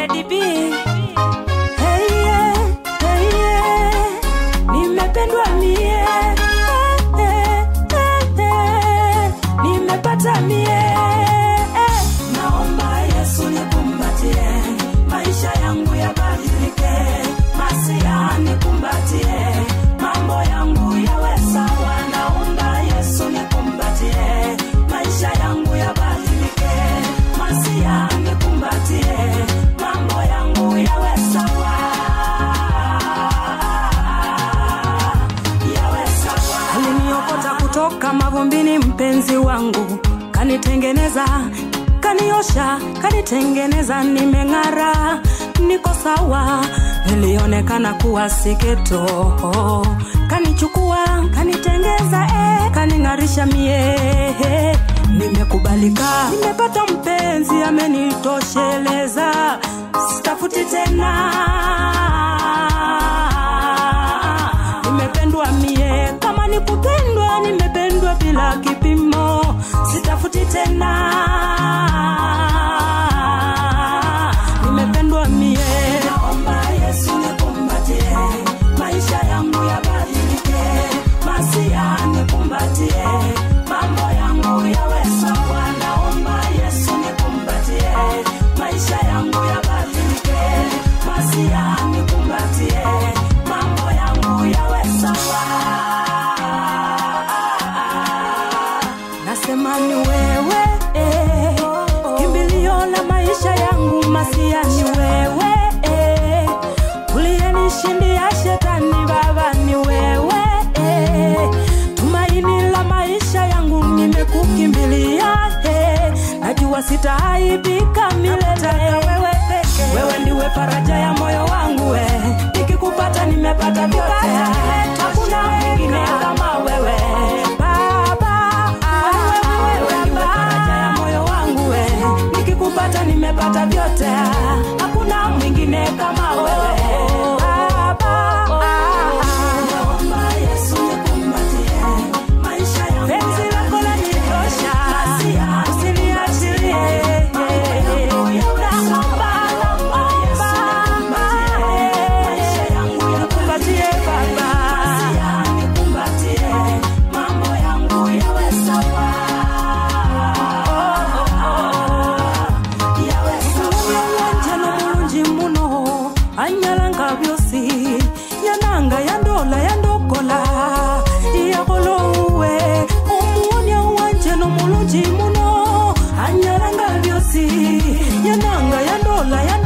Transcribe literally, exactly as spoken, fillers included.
Lady B. Hey yeah, hey yeah, nimependwa mie, hey, hey, hey, nimepata mie. Naomba Yesu nikumbatie, maisha yangu yabadilike, Masia nikumbatie, mambo yangu yawe sawa. Naomba Yesu nikumbatie, maisha yangu yabadilike, Masia nikumbatie, mambo yangu yawe sawa, yawe sawa. Aliniokota kutoka mavumbini mpenzi wangu, kanitengeneza, kaniosha, kanitengeneza, nimeng'ara, niko sawa. Nilionekana kuwa siketo, kanichukua, kanitengeza, eh, kaning'arisha mie. Nimekubalika, nimepata mpenzi amenitosheleza, sitafuti tena. Nimependwa mie, kama nikupendwa, nimependwa bila kipimo, sitafuti tena. Nimependwa mie. Naomba Yesu nikumbatie, maisha yangu yabadilike, Masia nikumbatie, mambo yangu yawe sawa. Naomba Yesu nikumbatie, maisha yangu yabadilike, Masia nikumbatie, mambo yangu yawe sawa. Nasema ni wewe, eh, kimbilio la maisha yangu, Masia ni wewe, eh, uliyenishindia shetani Baba, ni wewe, eh, tumaini la maisha yangu, nimekukimbilia, eh, najua sitaaibika milele. Wewe peke, wewe ndiwe faraja ya moyo wangu, eh, nikikupata nimepata vyote, hakuna mwingine kama wewe Baba. Wewe ndiwe faraja ya moyo wangu, eh, nikikupata nimepata vyote, hakuna mwingine kama wewe Baba. Naomba Yesu nikumbatie, maisha yangu penzi lako lanitosha, usiniachilie. Naomba, naomba Yesu nikumbatie, maisha yangu nikumbatie Baba, nikumbatie, mambo yangu yawe sawa, yawe sawa. Wanjalo mulungi muno, anyalanga byosi, yananga yandola yandokola, iyakolowe. Omuwonya wanjalo mulungi muno, anyalanga byosi, yananga yandola yandokola.